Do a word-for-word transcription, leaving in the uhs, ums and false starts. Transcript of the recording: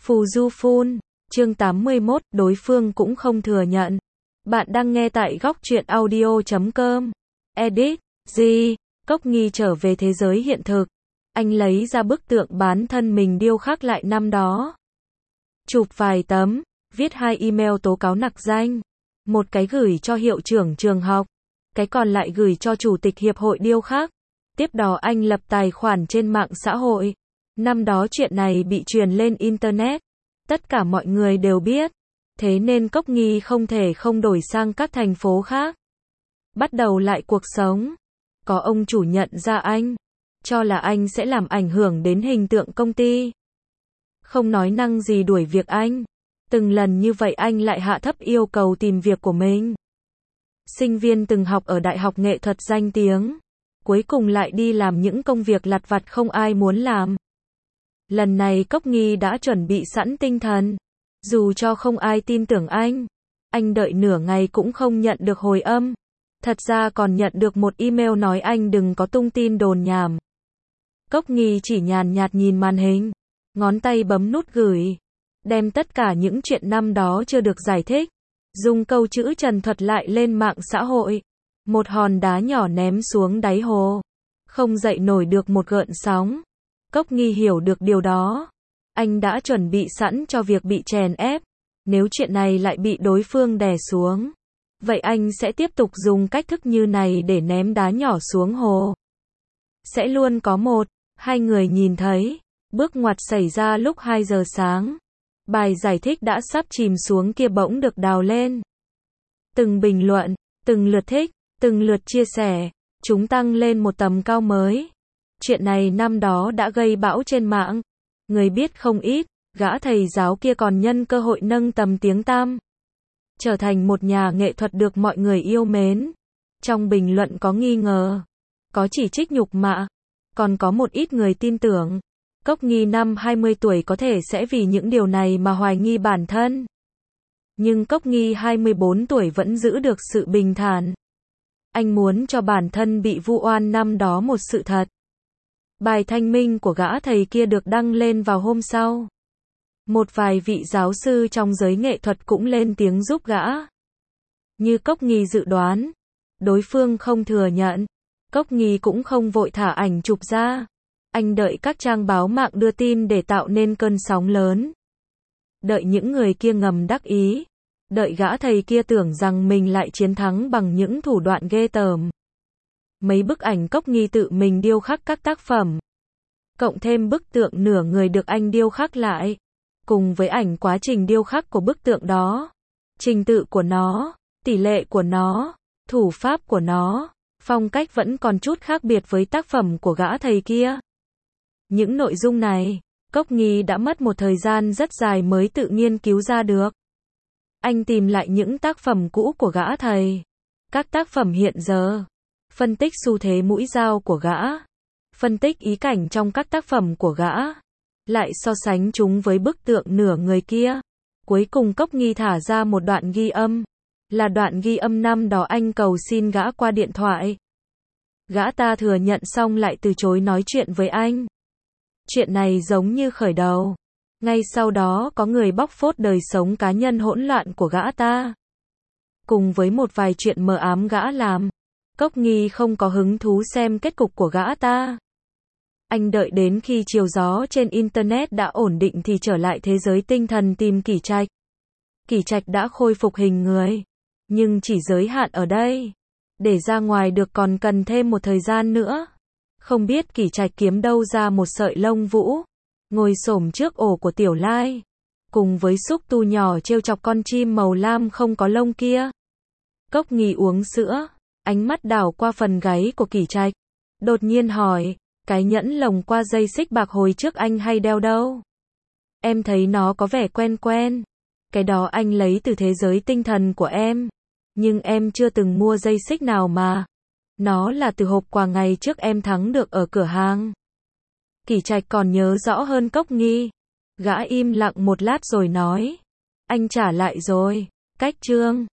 Phù Du Phun, chương tám mươi mốt, đối phương cũng không thừa nhận. Bạn đang nghe tại góc truyện audio chấm com. Edit, G, Cốc Nghi trở về thế giới hiện thực. Anh lấy ra bức tượng bán thân mình điêu khắc lại năm đó. Chụp vài tấm, viết hai email tố cáo nặc danh. Một cái gửi cho hiệu trưởng trường học, cái còn lại gửi cho chủ tịch hiệp hội điêu khắc. Tiếp đó anh lập tài khoản trên mạng xã hội. Năm đó chuyện này bị truyền lên Internet. Tất cả mọi người đều biết. Thế nên Cốc Nghi không thể không đổi sang các thành phố khác. Bắt đầu lại cuộc sống. Có ông chủ nhận ra anh. Cho là anh sẽ làm ảnh hưởng đến hình tượng công ty. Không nói năng gì đuổi việc anh. Từng lần như vậy anh lại hạ thấp yêu cầu tìm việc của mình. Sinh viên từng học ở đại học nghệ thuật danh tiếng. Cuối cùng lại đi làm những công việc lặt vặt không ai muốn làm. Lần này Cốc Nghi đã chuẩn bị sẵn tinh thần. Dù cho không ai tin tưởng anh. Anh đợi nửa ngày cũng không nhận được hồi âm. Thật ra còn nhận được một email nói anh đừng có tung tin đồn nhảm. Cốc Nghi chỉ nhàn nhạt nhìn màn hình. Ngón tay bấm nút gửi. Đem tất cả những chuyện năm đó chưa được giải thích. Dùng câu chữ trần thuật lại lên mạng xã hội. Một hòn đá nhỏ ném xuống đáy hồ. Không dậy nổi được một gợn sóng. Cốc Nghi hiểu được điều đó. Anh đã chuẩn bị sẵn cho việc bị chèn ép. Nếu chuyện này lại bị đối phương đè xuống. Vậy anh sẽ tiếp tục dùng cách thức như này để ném đá nhỏ xuống hồ. Sẽ luôn có một, hai người nhìn thấy. Bước ngoặt xảy ra lúc hai giờ sáng. Bài giải thích đã sắp chìm xuống kia bỗng được đào lên. Từng bình luận, từng lượt thích, từng lượt chia sẻ. Chúng tăng lên một tầm cao mới. Chuyện này năm đó đã gây bão trên mạng. Người biết không ít, gã thầy giáo kia còn nhân cơ hội nâng tầm tiếng tăm. Trở thành một nhà nghệ thuật được mọi người yêu mến. Trong bình luận có nghi ngờ, có chỉ trích nhục mạ, còn có một ít người tin tưởng. Cốc Nghi năm hai mươi tuổi có thể sẽ vì những điều này mà hoài nghi bản thân. Nhưng Cốc Nghi hai mươi bốn tuổi vẫn giữ được sự bình thản. Anh muốn cho bản thân bị vu oan năm đó một sự thật. Bài thanh minh của gã thầy kia được đăng lên vào hôm sau. Một vài vị giáo sư trong giới nghệ thuật cũng lên tiếng giúp gã. Như Cốc Nghi dự đoán, đối phương không thừa nhận. Cốc Nghi cũng không vội thả ảnh chụp ra. Anh đợi các trang báo mạng đưa tin để tạo nên cơn sóng lớn. Đợi những người kia ngầm đắc ý. Đợi gã thầy kia tưởng rằng mình lại chiến thắng bằng những thủ đoạn ghê tởm. Mấy bức ảnh Cốc Nghi tự mình điêu khắc các tác phẩm. Cộng thêm bức tượng nửa người được anh điêu khắc lại. Cùng với ảnh quá trình điêu khắc của bức tượng đó. Trình tự của nó, tỷ lệ của nó, thủ pháp của nó, phong cách vẫn còn chút khác biệt với tác phẩm của gã thầy kia. Những nội dung này, Cốc Nghi đã mất một thời gian rất dài mới tự nghiên cứu ra được. Anh tìm lại những tác phẩm cũ của gã thầy. Các tác phẩm hiện giờ. Phân tích xu thế mũi dao của gã. Phân tích ý cảnh trong các tác phẩm của gã. Lại so sánh chúng với bức tượng nửa người kia. Cuối cùng Cốc Nghi thả ra một đoạn ghi âm. Là đoạn ghi âm năm đó anh cầu xin gã qua điện thoại. Gã ta thừa nhận xong lại từ chối nói chuyện với anh. Chuyện này giống như khởi đầu. Ngay sau đó có người bóc phốt đời sống cá nhân hỗn loạn của gã ta. Cùng với một vài chuyện mờ ám gã làm. Cốc Nghi không có hứng thú xem kết cục của gã ta. Anh đợi đến khi chiều gió trên Internet đã ổn định thì trở lại thế giới tinh thần tìm Kỷ Trạch. Kỷ Trạch đã khôi phục hình người. Nhưng chỉ giới hạn ở đây. Để ra ngoài được còn cần thêm một thời gian nữa. Không biết Kỷ Trạch kiếm đâu ra một sợi lông vũ. Ngồi xổm trước ổ của Tiểu Lai. Cùng với xúc tu nhỏ trêu chọc con chim màu lam không có lông kia. Cốc Nghi uống sữa. Ánh mắt đảo qua phần gáy của Kỷ Trạch. Đột nhiên hỏi. Cái nhẫn lồng qua dây xích bạc hồi trước anh hay đeo đâu? Em thấy nó có vẻ quen quen. Cái đó anh lấy từ thế giới tinh thần của em. Nhưng em chưa từng mua dây xích nào mà. Nó là từ hộp quà ngày trước em thắng được ở cửa hàng. Kỷ Trạch còn nhớ rõ hơn Cốc Nghi. Gã im lặng một lát rồi nói. Anh trả lại rồi. Cách chương.